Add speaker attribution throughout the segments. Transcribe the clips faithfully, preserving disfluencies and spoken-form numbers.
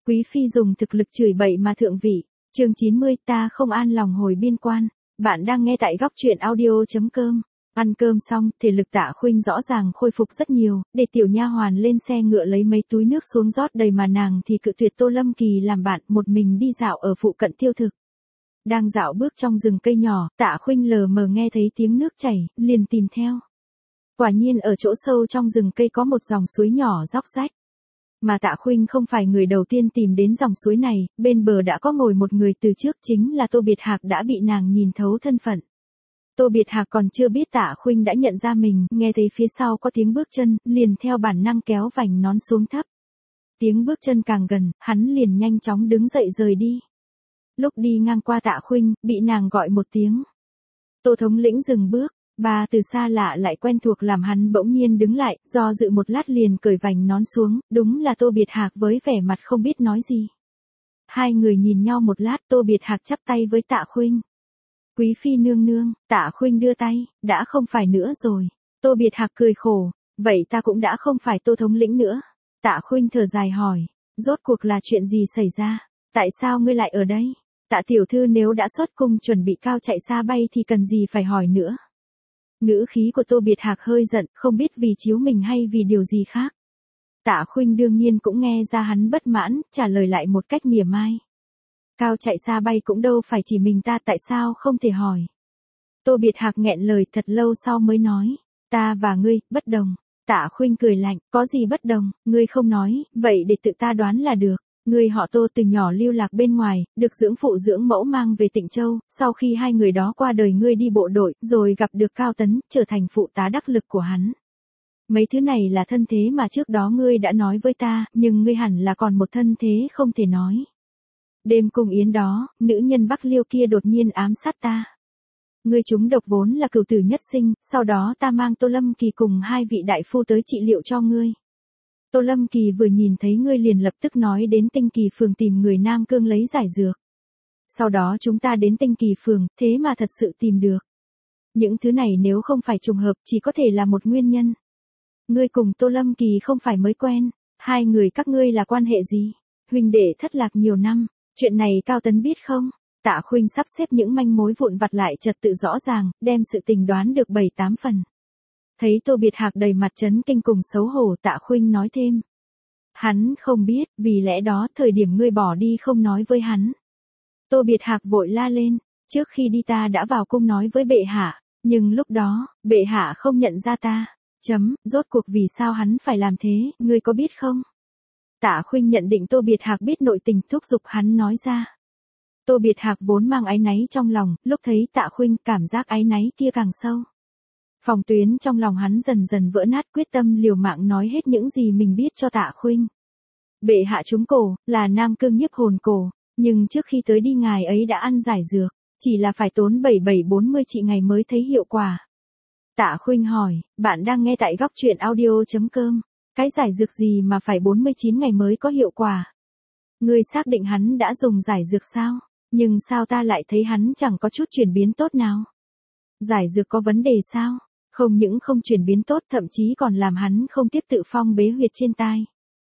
Speaker 1: Quý phi dùng thực lực chửi bậy mà thượng vị. Chương chín mươi, ta không an lòng hồi biên quan. Bạn đang nghe tại góc truyện audio chấm com. Ăn cơm xong, thể lực Tạ Khuynh rõ ràng khôi phục rất nhiều, để tiểu nha hoàn lên xe ngựa lấy mấy túi nước xuống rót đầy mà nàng thì cự tuyệt Tô Lâm Kỳ làm bạn, một mình đi dạo ở phụ cận tiêu thực. Đang dạo bước trong rừng cây nhỏ, Tạ Khuynh lờ mờ nghe thấy tiếng nước chảy, liền tìm theo. Quả nhiên ở chỗ sâu trong rừng cây có một dòng suối nhỏ róc rách. Mà Tạ Khuynh không phải người đầu tiên tìm đến dòng suối này, bên bờ đã có ngồi một người từ trước, chính là Tô Biệt Hạc đã bị nàng nhìn thấu thân phận. Tô Biệt Hạc còn chưa biết Tạ Khuynh đã nhận ra mình, nghe thấy phía sau có tiếng bước chân, liền theo bản năng kéo vành nón xuống thấp. Tiếng bước chân càng gần, hắn liền nhanh chóng đứng dậy rời đi. Lúc đi ngang qua Tạ Khuynh, bị nàng gọi một tiếng. Tô thống lĩnh dừng bước. Ba từ xa lạ lại quen thuộc làm hắn bỗng nhiên đứng lại, do dự một lát liền cởi vành nón xuống, đúng là Tô Biệt Hạc với vẻ mặt không biết nói gì. Hai người nhìn nhau một lát, Tô Biệt Hạc chắp tay với Tạ Khuynh. Quý phi nương nương, Tạ Khuynh đưa tay, đã không phải nữa rồi. Tô Biệt Hạc cười khổ, vậy ta cũng đã không phải Tô thống lĩnh nữa. Tạ Khuynh thở dài hỏi, rốt cuộc là chuyện gì xảy ra, tại sao ngươi lại ở đây? Tạ tiểu thư nếu đã xuất cung chuẩn bị cao chạy xa bay thì cần gì phải hỏi nữa. Ngữ khí của Tô Biệt Hạc hơi giận, không biết vì chiếu mình hay vì điều gì khác. Tạ Khuynh đương nhiên cũng nghe ra hắn bất mãn, trả lời lại một cách mỉa mai. Cao chạy xa bay cũng đâu phải chỉ mình ta, tại sao không thể hỏi. Tô Biệt Hạc nghẹn lời thật lâu sau mới nói, ta và ngươi, bất đồng. Tạ Khuynh cười lạnh, có gì bất đồng, ngươi không nói, vậy để tự ta đoán là được. Người họ Tô từ nhỏ lưu lạc bên ngoài, được dưỡng phụ dưỡng mẫu mang về Tịnh Châu, sau khi hai người đó qua đời ngươi đi bộ đội, rồi gặp được Cao Tấn, trở thành phụ tá đắc lực của hắn. Mấy thứ này là thân thế mà trước đó ngươi đã nói với ta, nhưng ngươi hẳn là còn một thân thế không thể nói. Đêm cung yến đó, nữ nhân Bắc Liêu kia đột nhiên ám sát ta. Ngươi trúng độc vốn là cửu tử nhất sinh, sau đó ta mang Tô Lâm Kỳ cùng hai vị đại phu tới trị liệu cho ngươi. Tô Lâm Kỳ vừa nhìn thấy ngươi liền lập tức nói đến Tinh Kỳ phường tìm người Nam Cương lấy giải dược. Sau đó chúng ta đến Tinh Kỳ phường, thế mà thật sự tìm được. Những thứ này nếu không phải trùng hợp chỉ có thể là một nguyên nhân. Ngươi cùng Tô Lâm Kỳ không phải mới quen, hai người các ngươi là quan hệ gì? Huynh đệ thất lạc nhiều năm, chuyện này Cao Tấn biết không? Tạ Khuynh sắp xếp những manh mối vụn vặt lại trật tự rõ ràng, đem sự tình đoán được bảy tám phần. Thấy Tô Biệt Hạc đầy mặt chấn kinh cùng xấu hổ, Tạ Khuynh nói thêm. Hắn không biết, vì lẽ đó thời điểm ngươi bỏ đi không nói với hắn. Tô Biệt Hạc vội la lên, trước khi đi ta đã vào cung nói với bệ hạ, nhưng lúc đó, bệ hạ không nhận ra ta. Chấm, rốt cuộc vì sao hắn phải làm thế, ngươi có biết không? Tạ Khuynh nhận định Tô Biệt Hạc biết nội tình, thúc giục hắn nói ra. Tô Biệt Hạc vốn mang áy náy trong lòng, lúc thấy Tạ Khuynh cảm giác áy náy kia càng sâu. Phòng tuyến trong lòng hắn dần dần vỡ nát, quyết tâm liều mạng nói hết những gì mình biết cho Tạ Khuynh. Bệ hạ trúng cổ, là Nam Cương nhiếp hồn cổ, nhưng trước khi tới đi ngài ấy đã ăn giải dược, chỉ là phải tốn bảy bảy bốn mươi trị ngày mới thấy hiệu quả. Tạ Khuynh hỏi, bạn đang nghe tại góc truyện audio chấm com, cái giải dược gì mà phải bốn mươi chín ngày mới có hiệu quả? Ngươi xác định hắn đã dùng giải dược sao? Nhưng sao ta lại thấy hắn chẳng có chút chuyển biến tốt nào? Giải dược có vấn đề sao? Không những không chuyển biến tốt, thậm chí còn làm hắn không tiếp tự phong bế huyệt trên tai.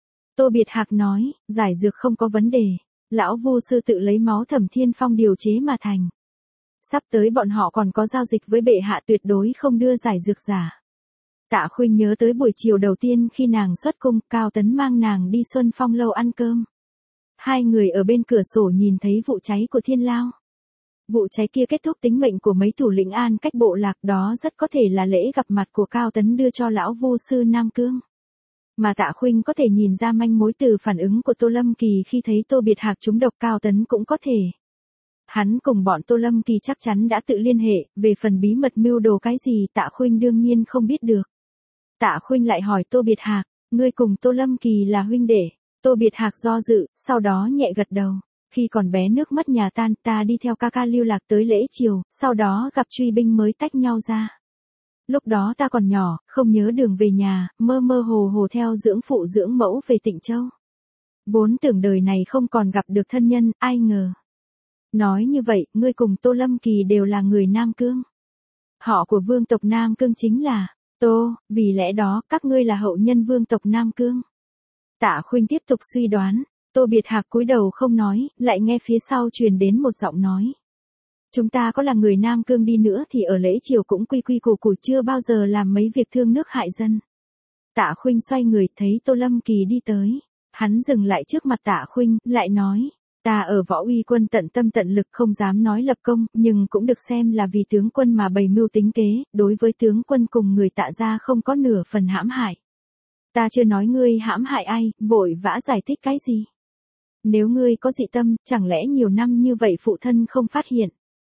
Speaker 1: Tô Biệt Hạc nói, giải dược không có vấn đề, lão Vu sư tự lấy máu Thẩm Thiên Phong điều chế mà thành. Sắp tới bọn họ còn có giao dịch với bệ hạ, tuyệt đối không đưa giải dược giả. Tạ Khuynh nhớ tới buổi chiều đầu tiên khi nàng xuất cung, Cao Tấn mang nàng đi Xuân Phong lâu ăn cơm. Hai người ở bên cửa sổ nhìn thấy vụ cháy của Thiên Lao. Vụ cháy kia kết thúc tính mệnh của mấy thủ lĩnh An cách bộ lạc, đó rất có thể là lễ gặp mặt của Cao Tấn đưa cho lão Vu sư Nam Cương. Mà Tạ Khuynh có thể nhìn ra manh mối từ phản ứng của Tô Lâm Kỳ khi thấy Tô Biệt Hạc trúng độc, Cao Tấn cũng có thể. Hắn cùng bọn Tô Lâm Kỳ chắc chắn đã tự liên hệ, về phần bí mật mưu đồ cái gì Tạ Khuynh đương nhiên không biết được. Tạ Khuynh lại hỏi Tô Biệt Hạc, ngươi cùng Tô Lâm Kỳ là huynh đệ? Tô Biệt Hạc do dự, sau đó nhẹ gật đầu. Khi còn bé nước mất nhà tan, ta đi theo ca ca lưu lạc tới lễ chiều, sau đó gặp truy binh mới tách nhau ra. Lúc đó ta còn nhỏ, không nhớ đường về nhà, mơ mơ hồ hồ theo dưỡng phụ dưỡng mẫu về Tịnh Châu. Vốn tưởng đời này không còn gặp được thân nhân, ai ngờ. Nói như vậy, ngươi cùng Tô Lâm Kỳ đều là người Nam Cương. Họ của vương tộc Nam Cương chính là Tô, vì lẽ đó các ngươi là hậu nhân vương tộc Nam Cương. Tạ Khuynh tiếp tục suy đoán, Tô Biệt Hạc cúi đầu không nói, lại nghe phía sau truyền đến một giọng nói. Chúng ta có là người Nam Cương đi nữa thì ở lễ triều cũng quy quy củ củ, chưa bao giờ làm mấy việc thương nước hại dân. Tạ Khuynh xoay người thấy Tô Lâm Kỳ đi tới. Hắn dừng lại trước mặt Tạ Khuynh, lại nói. Ta ở Võ Uy Quân tận tâm tận lực, không dám nói lập công, nhưng cũng được xem là vì tướng quân mà bày mưu tính kế, đối với tướng quân cùng người Tạ gia không có nửa phần hãm hại. Ta chưa nói ngươi hãm hại ai, vội vã giải thích cái gì. Nếu ngươi có dị tâm, chẳng lẽ nhiều năm như vậy phụ thân không phát hiện.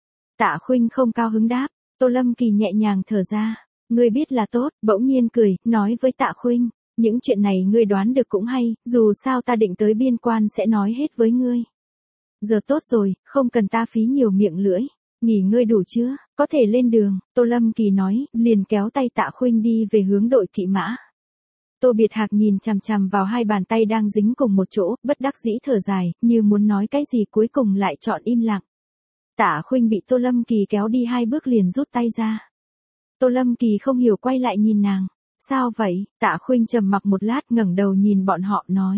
Speaker 1: Tạ Khuynh không cao hứng đáp. Tô Lâm Kỳ nhẹ nhàng thở ra. Ngươi biết là tốt, bỗng nhiên cười, nói với Tạ Khuynh. Những chuyện này ngươi đoán được cũng hay, dù sao ta định tới biên quan sẽ nói hết với ngươi. Giờ tốt rồi, không cần ta phí nhiều miệng lưỡi. Nghỉ ngơi đủ chưa, có thể lên đường. Tô Lâm Kỳ nói, liền kéo tay Tạ Khuynh đi về hướng đội kỵ mã. Tô Biệt Hạc nhìn chằm chằm vào hai bàn tay đang dính cùng một chỗ, bất đắc dĩ thở dài, như muốn nói cái gì cuối cùng lại chọn im lặng. Tạ Khuynh bị Tô Lâm Kỳ kéo đi hai bước liền rút tay ra. Tô Lâm Kỳ không hiểu quay lại nhìn nàng. Sao vậy? Tạ Khuynh trầm mặc một lát ngẩng đầu nhìn bọn họ nói.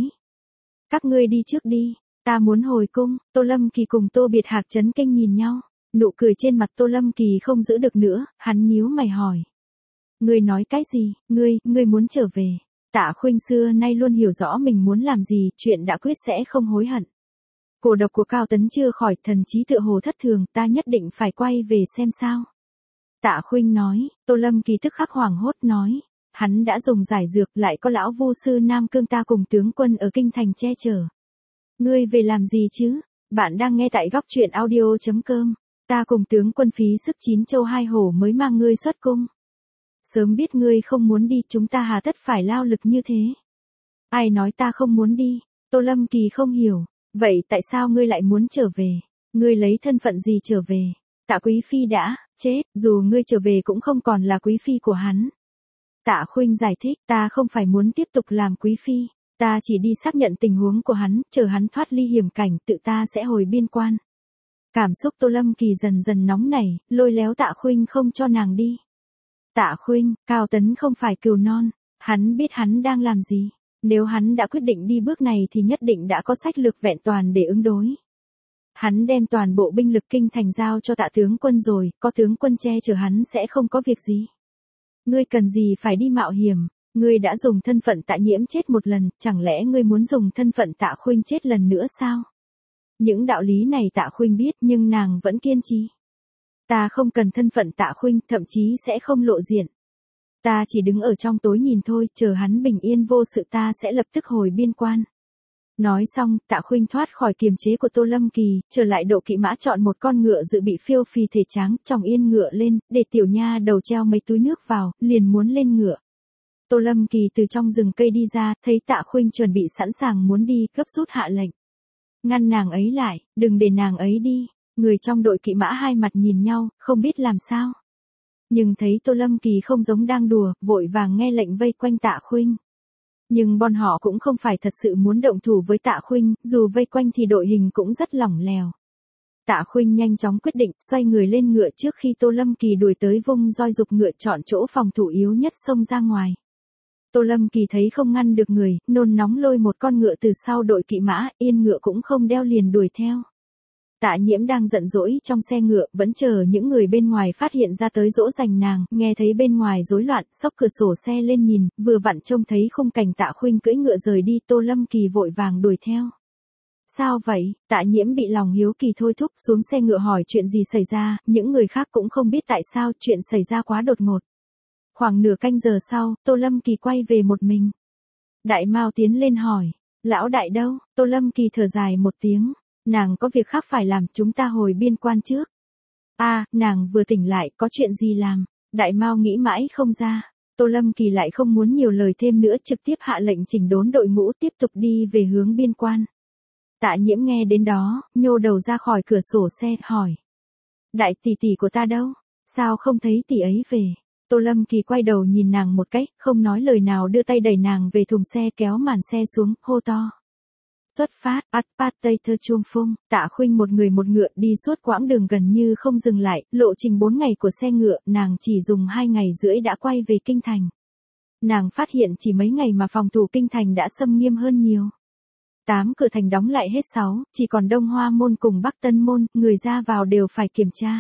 Speaker 1: Các ngươi đi trước đi, ta muốn hồi cung. Tô Lâm Kỳ cùng Tô Biệt Hạc chấn kinh nhìn nhau. Nụ cười trên mặt Tô Lâm Kỳ không giữ được nữa, hắn nhíu mày hỏi. Ngươi nói cái gì? Ngươi, ngươi muốn trở về. Tạ Khuynh xưa nay luôn hiểu rõ mình muốn làm gì, chuyện đã quyết sẽ không hối hận. Cổ độc của Cao Tấn chưa khỏi, thần trí tựa hồ thất thường, ta nhất định phải quay về xem sao. Tạ Khuynh nói. Tô Lâm Kỳ tức khắc hoảng hốt nói. Hắn đã dùng giải dược, lại có lão vu sư Nam Cương ta cùng tướng quân ở kinh thành che chở. Ngươi về làm gì chứ? Bạn đang nghe tại góc truyện audio chấm com. Ta cùng tướng quân phí sức chín châu hai hổ mới mang ngươi xuất cung. Sớm biết ngươi không muốn đi, chúng ta hà tất phải lao lực như thế. Ai nói ta không muốn đi? Tô Lâm Kỳ không hiểu. Vậy tại sao ngươi lại muốn trở về? Ngươi lấy thân phận gì trở về? Tạ Quý Phi đã chết, dù ngươi trở về cũng không còn là Quý Phi của hắn. Tạ Khuynh giải thích, ta không phải muốn tiếp tục làm Quý Phi. Ta chỉ đi xác nhận tình huống của hắn, chờ hắn thoát ly hiểm cảnh, tự ta sẽ hồi biên quan. Cảm xúc Tô Lâm Kỳ dần dần nóng nảy, lôi léo Tạ Khuynh không cho nàng đi. Tạ Khuynh, Cao Tấn không phải cừu non, hắn biết hắn đang làm gì. Nếu hắn đã quyết định đi bước này thì nhất định đã có sách lược vẹn toàn để ứng đối. Hắn đem toàn bộ binh lực kinh thành giao cho Tạ tướng quân rồi, có tướng quân che chở hắn sẽ không có việc gì. Ngươi cần gì phải đi mạo hiểm, ngươi đã dùng thân phận Tạ Nhiễm chết một lần, chẳng lẽ ngươi muốn dùng thân phận Tạ Khuynh chết lần nữa sao? Những đạo lý này Tạ Khuynh biết nhưng nàng vẫn kiên trì. Ta không cần thân phận Tạ Khuynh, thậm chí sẽ không lộ diện. Ta chỉ đứng ở trong tối nhìn thôi, chờ hắn bình yên vô sự ta sẽ lập tức hồi biên quan. Nói xong, Tạ Khuynh thoát khỏi kiềm chế của Tô Lâm Kỳ, trở lại độ kỵ mã chọn một con ngựa dự bị phiêu phì thể trắng, chòng yên ngựa lên, để tiểu nha đầu treo mấy túi nước vào, liền muốn lên ngựa. Tô Lâm Kỳ từ trong rừng cây đi ra, thấy Tạ Khuynh chuẩn bị sẵn sàng muốn đi, gấp rút hạ lệnh. Ngăn nàng ấy lại, đừng để nàng ấy đi. Người trong đội kỵ mã hai mặt nhìn nhau, không biết làm sao. Nhưng thấy Tô Lâm Kỳ không giống đang đùa, vội vàng nghe lệnh vây quanh Tạ Khuynh. Nhưng bọn họ cũng không phải thật sự muốn động thủ với Tạ Khuynh, dù vây quanh thì đội hình cũng rất lỏng lẻo. Tạ Khuynh nhanh chóng quyết định, xoay người lên ngựa trước khi Tô Lâm Kỳ đuổi tới, vung roi giục ngựa chọn chỗ phòng thủ yếu nhất xông ra ngoài. Tô Lâm Kỳ thấy không ngăn được người, nôn nóng lôi một con ngựa từ sau đội kỵ mã, yên ngựa cũng không đeo liền đuổi theo. Tạ Nhiễm đang giận dỗi trong xe ngựa, vẫn chờ những người bên ngoài phát hiện ra tới dỗ dành nàng, nghe thấy bên ngoài rối loạn, xốc cửa sổ xe lên nhìn, vừa vặn trông thấy khung cảnh Tạ Khuynh cưỡi ngựa rời đi, Tô Lâm Kỳ vội vàng đuổi theo. Sao vậy? Tạ Nhiễm bị lòng hiếu kỳ thôi thúc, xuống xe ngựa hỏi chuyện gì xảy ra, những người khác cũng không biết tại sao, chuyện xảy ra quá đột ngột. Khoảng nửa canh giờ sau, Tô Lâm Kỳ quay về một mình. Đại Mao tiến lên hỏi, lão đại đâu? Tô Lâm Kỳ thở dài một tiếng. Nàng có việc khác phải làm, chúng ta hồi biên quan trước. A, à, nàng vừa tỉnh lại, có chuyện gì làm? Đại Mao nghĩ mãi không ra. Tô Lâm Kỳ lại không muốn nhiều lời thêm nữa, trực tiếp hạ lệnh chỉnh đốn đội ngũ tiếp tục đi về hướng biên quan. Tạ Nhiễm nghe đến đó, nhô đầu ra khỏi cửa sổ xe, hỏi. Đại tỷ tỷ của ta đâu? Sao không thấy tỷ ấy về? Tô Lâm Kỳ quay đầu nhìn nàng một cách, không nói lời nào, đưa tay đẩy nàng về thùng xe, kéo màn xe xuống, hô to. Xuất phát, At Pat Tây Thơ Chuông Phung, Tạ Khuynh một người một ngựa đi suốt quãng đường gần như không dừng lại, lộ trình bốn ngày của xe ngựa, nàng chỉ dùng hai ngày rưỡi đã quay về kinh thành. Nàng phát hiện chỉ mấy ngày mà phòng thủ kinh thành đã xâm nghiêm hơn nhiều. Tám cửa thành đóng lại hết sáu, chỉ còn Đông Hoa môn cùng Bắc Tân môn, người ra vào đều phải kiểm tra.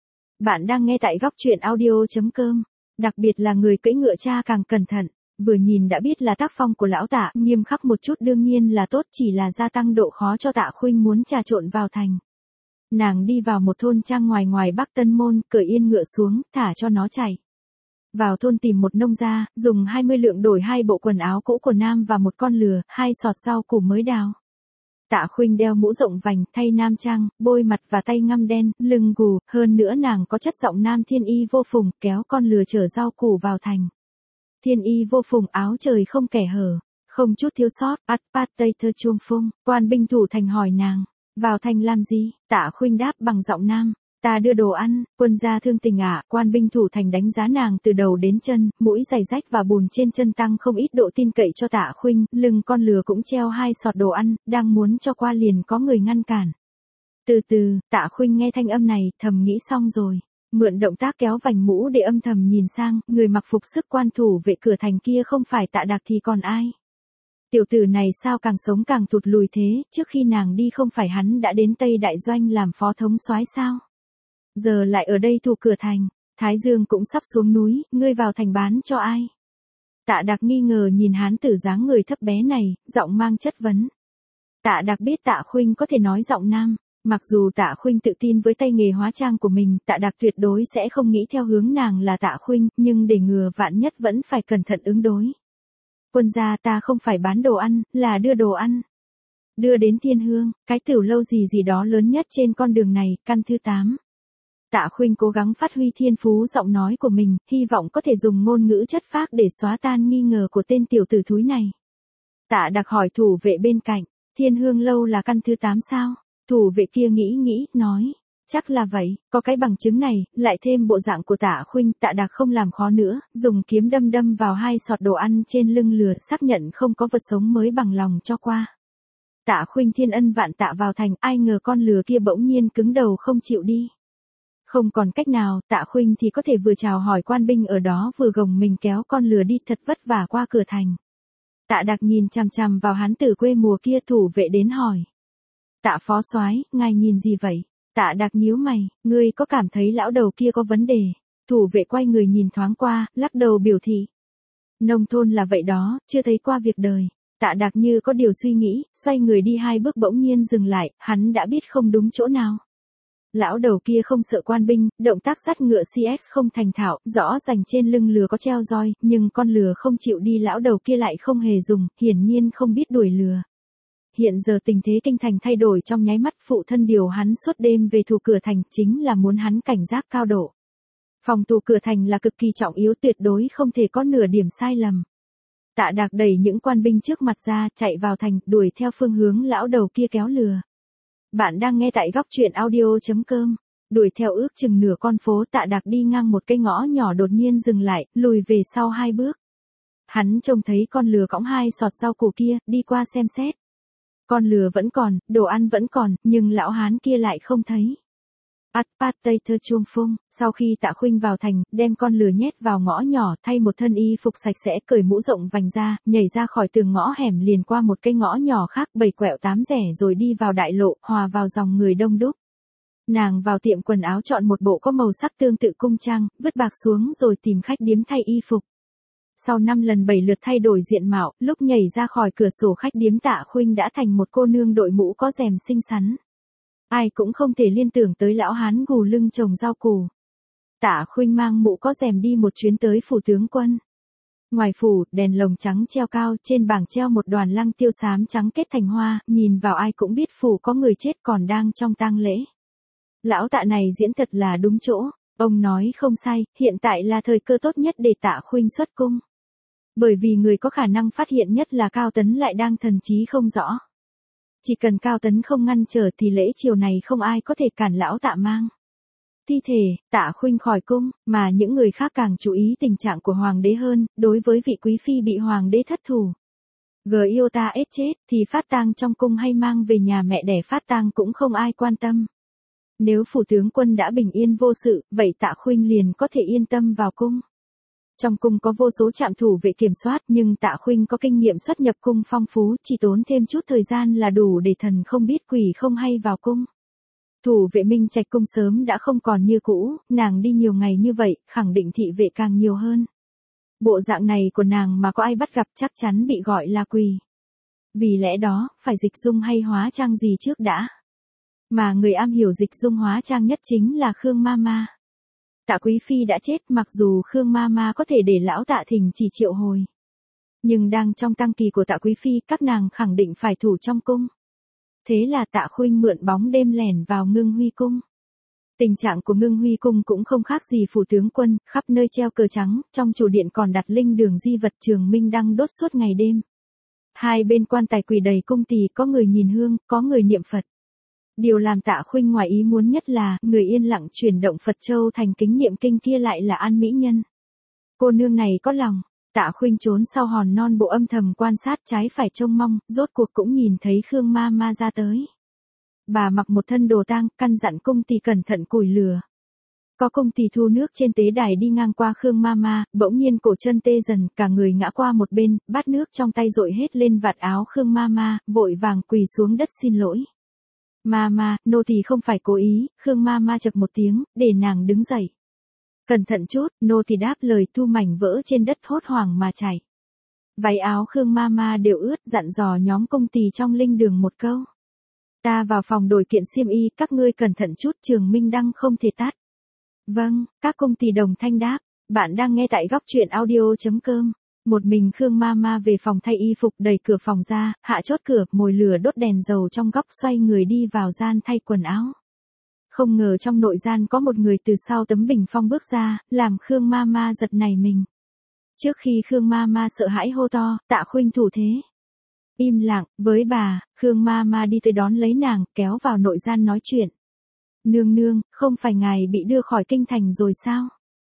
Speaker 1: Bạn đang nghe tại góc truyện audio.com. Đặc biệt là người cưỡi ngựa cha càng cẩn thận, vừa nhìn đã biết là tác phong của lão Tạ, nghiêm khắc một chút đương nhiên là tốt, chỉ là gia tăng độ khó cho Tạ Khuynh muốn trà trộn vào thành. Nàng đi vào một thôn trang ngoài ngoài Bắc Tân môn, cởi yên ngựa xuống, thả cho nó chạy. Vào thôn tìm một nông gia, dùng hai mươi lượng đổi hai bộ quần áo cũ của nam và một con lừa, hai sọt rau củ mới đào. Tạ Khuynh đeo mũ rộng vành, thay nam trang, bôi mặt và tay ngăm đen, lưng gù, hơn nữa nàng có chất giọng nam thiên y vô phùng, kéo con lừa chở rau củ vào thành. Thiên y vô phùng áo trời không kẻ hở, không chút thiếu sót, ắt pat tây thơ chuông phung, quan binh thủ thành hỏi nàng, vào thành làm gì? Tạ Khuynh đáp bằng giọng nam, ta đưa đồ ăn, quân gia thương tình ạ. Quan binh thủ thành đánh giá nàng từ đầu đến chân, mũi giày rách và bùn trên chân tăng không ít độ tin cậy cho Tạ Khuynh, lưng con lừa cũng treo hai sọt đồ ăn, đang muốn cho qua liền có người ngăn cản. Từ từ, Tạ Khuynh nghe thanh âm này, thầm nghĩ xong rồi, mượn động tác kéo vành mũ để âm thầm nhìn sang, người mặc phục sức quan thủ vệ cửa thành kia không phải Tạ Đạc thì còn ai? Tiểu tử này sao càng sống càng thụt lùi thế, trước khi nàng đi không phải hắn đã đến Tây Đại Doanh làm phó thống soái sao? Giờ lại ở đây thủ cửa thành, Thái Dương cũng sắp xuống núi, ngươi vào thành bán cho ai? Tạ Đạc nghi ngờ nhìn hán tử dáng người thấp bé này, giọng mang chất vấn. Tạ Đạc biết Tạ Khuynh có thể nói giọng nam, mặc dù Tạ Khuynh tự tin với tay nghề hóa trang của mình, Tạ Đạc tuyệt đối sẽ không nghĩ theo hướng nàng là Tạ Khuynh, nhưng để ngừa vạn nhất vẫn phải cẩn thận ứng đối. Quân gia ta không phải bán đồ ăn, là đưa đồ ăn. Đưa đến Thiên Hương, cái tiểu lâu gì gì đó lớn nhất trên con đường này, căn thứ tám. Tạ Khuynh cố gắng phát huy thiên phú giọng nói của mình, hy vọng có thể dùng ngôn ngữ chất phác để xóa tan nghi ngờ của tên tiểu tử thúi này. Tạ Đạc hỏi thủ vệ bên cạnh, Thiên Hương lâu là căn thứ tám sao? Thủ vệ kia nghĩ nghĩ, nói, chắc là vậy, có cái bằng chứng này, lại thêm bộ dạng của Tạ Khuynh, Tạ Đạc không làm khó nữa, dùng kiếm đâm đâm vào hai sọt đồ ăn trên lưng lừa, xác nhận không có vật sống mới bằng lòng cho qua. Tạ Khuynh thiên ân vạn tạ vào thành, ai ngờ con lừa kia bỗng nhiên cứng đầu không chịu đi. Không còn cách nào, Tạ Khuynh thì có thể vừa chào hỏi quan binh ở đó vừa gồng mình kéo con lừa đi thật vất vả qua cửa thành. Tạ Đạc nhìn chằm chằm vào hán tử quê mùa kia, thủ vệ đến hỏi. Tạ phó soái, ngài nhìn gì vậy? Tạ Đạc nhíu mày, ngươi có cảm thấy lão đầu kia có vấn đề? Thủ vệ quay người nhìn thoáng qua, lắc đầu biểu thị. Nông thôn là vậy đó, chưa thấy qua việc đời. Tạ Đạc như có điều suy nghĩ, xoay người đi hai bước bỗng nhiên dừng lại, hắn đã biết không đúng chỗ nào. Lão đầu kia không sợ quan binh, động tác dắt ngựa xê ích không thành thạo, rõ ràng trên lưng lừa có treo roi, nhưng con lừa không chịu đi, lão đầu kia lại không hề dùng, hiển nhiên không biết đuổi lừa. Hiện giờ tình thế kinh thành thay đổi trong nháy mắt, phụ thân điều hắn suốt đêm về thủ cửa thành chính là muốn hắn cảnh giác cao độ. Phòng thủ cửa thành là cực kỳ trọng yếu, tuyệt đối không thể có nửa điểm sai lầm. Tạ Đạc đẩy những quan binh trước mặt ra, chạy vào thành, đuổi theo phương hướng lão đầu kia kéo lừa. Bạn đang nghe tại góc truyện audio.com. Đuổi theo ước chừng nửa con phố, Tạ Đạc đi ngang một cái ngõ nhỏ đột nhiên dừng lại, lùi về sau hai bước. Hắn trông thấy con lừa cõng hai sọt rau củ kia, đi qua xem xét. Con lừa vẫn còn, đồ ăn vẫn còn, nhưng lão hán kia lại không thấy. Át pat tây thơ chuông phung, sau khi Tạ Khuynh vào thành, đem con lừa nhét vào ngõ nhỏ, thay một thân y phục sạch sẽ, cởi mũ rộng vành ra, nhảy ra khỏi tường ngõ hẻm liền qua một cái ngõ nhỏ khác, bảy quẹo tám rẻ rồi đi vào đại lộ, hòa vào dòng người đông đúc. Nàng vào tiệm quần áo chọn một bộ có màu sắc tương tự cung trang, vứt bạc xuống rồi tìm khách điếm thay y phục. Sau năm lần bảy lượt thay đổi diện mạo, lúc nhảy ra khỏi cửa sổ khách điếm, Tạ Khuynh đã thành một cô nương đội mũ có rèm xinh xắn. Ai cũng không thể liên tưởng tới lão hán gù lưng trồng rau củ. Tạ Khuynh mang mũ có rèm đi một chuyến tới phủ tướng quân. Ngoài phủ, đèn lồng trắng treo cao, trên bảng treo một đoàn lăng tiêu xám trắng kết thành hoa, nhìn vào ai cũng biết phủ có người chết còn đang trong tang lễ. Lão Tạ này diễn thật là đúng chỗ, ông nói không sai, hiện tại là thời cơ tốt nhất để Tạ Khuynh xuất cung. Bởi vì người có khả năng phát hiện nhất là Cao Tấn lại đang thần trí không rõ. Chỉ cần Cao Tấn không ngăn trở thì lễ chiều này không ai có thể cản lão Tạ mang thi thể Tạ Khuynh khỏi cung, mà những người khác càng chú ý tình trạng của hoàng đế hơn, đối với vị quý phi bị hoàng đế thất thủ. Gờ yêu ta ết chết, thì phát tang trong cung hay mang về nhà mẹ đẻ phát tang cũng không ai quan tâm. Nếu phủ tướng quân đã bình yên vô sự, vậy Tạ Khuynh liền có thể yên tâm vào cung. Trong cung có vô số trạm thủ vệ kiểm soát, nhưng Tạ Khuynh có kinh nghiệm xuất nhập cung phong phú, chỉ tốn thêm chút thời gian là đủ để thần không biết quỷ không hay vào cung. Thủ vệ Minh Trạch cung sớm đã không còn như cũ, nàng đi nhiều ngày như vậy, khẳng định thị vệ càng nhiều hơn. Bộ dạng này của nàng mà có ai bắt gặp chắc chắn bị gọi là quỳ. Vì lẽ đó, phải dịch dung hay hóa trang gì trước đã. Mà người am hiểu dịch dung hóa trang nhất chính là Khương Mama. Tạ Quý Phi đã chết, mặc dù Khương Mama có thể để lão Tạ thỉnh chỉ triệu hồi. Nhưng đang trong tăng kỳ của Tạ Quý Phi, các nàng khẳng định phải thủ trong cung. Thế là Tạ Khuynh mượn bóng đêm lẻn vào Ngưng Huy cung. Tình trạng của Ngưng Huy cung cũng không khác gì phủ tướng quân, khắp nơi treo cờ trắng, trong chủ điện còn đặt linh đường di vật Trường Minh đăng đốt suốt ngày đêm. Hai bên quan tài quỳ đầy cung tỳ, có người nhìn hương, có người niệm Phật. Điều làm Tạ Khuynh ngoài ý muốn nhất là, người yên lặng chuyển động Phật châu thành kính niệm kinh kia lại là An Mỹ Nhân. Cô nương này có lòng. Tạ Khuynh trốn sau hòn non bộ âm thầm quan sát trái phải trông mong, rốt cuộc cũng nhìn thấy Khương Mama ra tới. Bà mặc một thân đồ tang, căn dặn cung tỳ cẩn thận củi lửa. Có cung tỳ thu nước trên tế đài đi ngang qua Khương Mama, bỗng nhiên cổ chân tê dần, cả người ngã qua một bên, bát nước trong tay dội hết lên vạt áo Khương Mama, vội vàng quỳ xuống đất xin lỗi. Mama, nô tỳ không phải cố ý. Khương Mama chậc một tiếng, để nàng đứng dậy. Cẩn thận chút, nô tỳ đáp lời, thu mảnh vỡ trên đất hốt hoảng mà chảy. Váy áo Khương Mama đều ướt, dặn dò nhóm cung tỳ trong linh đường một câu. Ta vào phòng đổi kiện xiêm y, các ngươi cẩn thận chút, Trường Minh đăng không thể tắt. Vâng, các cung tỳ đồng thanh đáp. Bạn đang nghe tại góc truyện audio chấm com. Một mình Khương Mama về phòng thay y phục, đẩy cửa phòng ra, hạ chốt cửa, mồi lửa đốt đèn dầu trong góc, xoay người đi vào gian thay quần áo. Không ngờ trong nội gian có một người từ sau tấm bình phong bước ra, làm Khương Mama giật nảy mình. Trước khi Khương Mama sợ hãi hô to, Tạ Khuynh thủ thế. Im lặng, với bà, Khương Mama đi tới đón lấy nàng, kéo vào nội gian nói chuyện. Nương nương, không phải ngài bị đưa khỏi kinh thành rồi sao?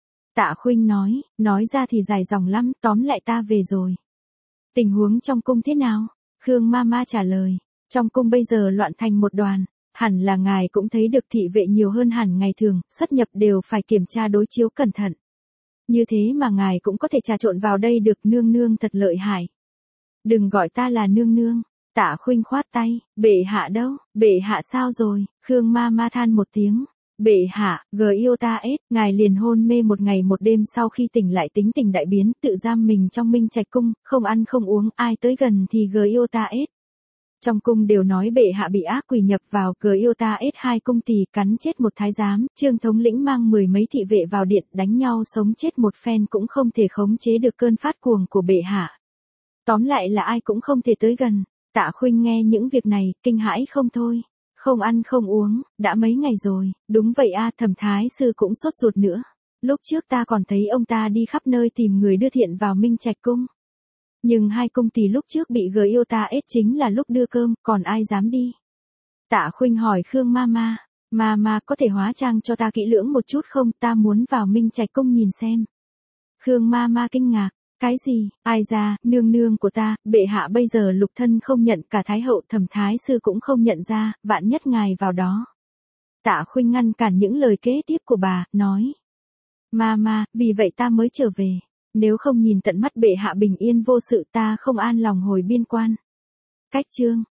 Speaker 1: Tạ Khuynh nói, nói ra thì dài dòng lắm, tóm lại ta về rồi. Tình huống trong cung thế nào? Khương Mama trả lời, trong cung bây giờ loạn thành một đoàn, hẳn là ngài cũng thấy được thị vệ nhiều hơn hẳn ngày thường, xuất nhập đều phải kiểm tra đối chiếu cẩn thận. Như thế mà ngài cũng có thể trà trộn vào đây được, nương nương thật lợi hại. Đừng gọi ta là nương nương. Tạ Khuynh khoát tay, bệ hạ đâu, bệ hạ sao rồi? Khương Mama than một tiếng. Bệ hạ, Giota S, ngài liền hôn mê một ngày một đêm, sau khi tỉnh lại tính tình đại biến, tự giam mình trong Minh Trạch cung, không ăn không uống, ai tới gần thì Giota S. Trong cung đều nói bệ hạ bị ác quỷ nhập vào, Giota S hai cung tỳ cắn chết một thái giám, Trương thống lĩnh mang mười mấy thị vệ vào điện đánh nhau sống chết một phen cũng không thể khống chế được cơn phát cuồng của bệ hạ. Tóm lại là ai cũng không thể tới gần. Tạ Khuynh nghe những việc này, kinh hãi không thôi. Không ăn không uống, đã mấy ngày rồi. Đúng vậy a, Thẩm thái sư cũng sốt ruột nữa. Lúc trước ta còn thấy ông ta đi khắp nơi tìm người đưa thiện vào Minh Trạch cung. Nhưng hai cung tỳ lúc trước bị Giota S chính là lúc đưa cơm, còn ai dám đi? Tạ Khuynh hỏi Khương Mama, Mama có thể hóa trang cho ta kỹ lưỡng một chút không, ta muốn vào Minh Trạch cung nhìn xem. Khương Mama kinh ngạc, cái gì, ai ra, nương nương của ta, bệ hạ bây giờ lục thân không nhận, cả thái hậu Thẩm thái sư cũng không nhận ra, vạn nhất ngài vào đó. Tạ Khuynh ngăn cản những lời kế tiếp của bà, nói. Mama, vì vậy ta mới trở về. Nếu không nhìn tận mắt bệ hạ bình yên vô sự, ta không an lòng hồi biên quan. Cách chương.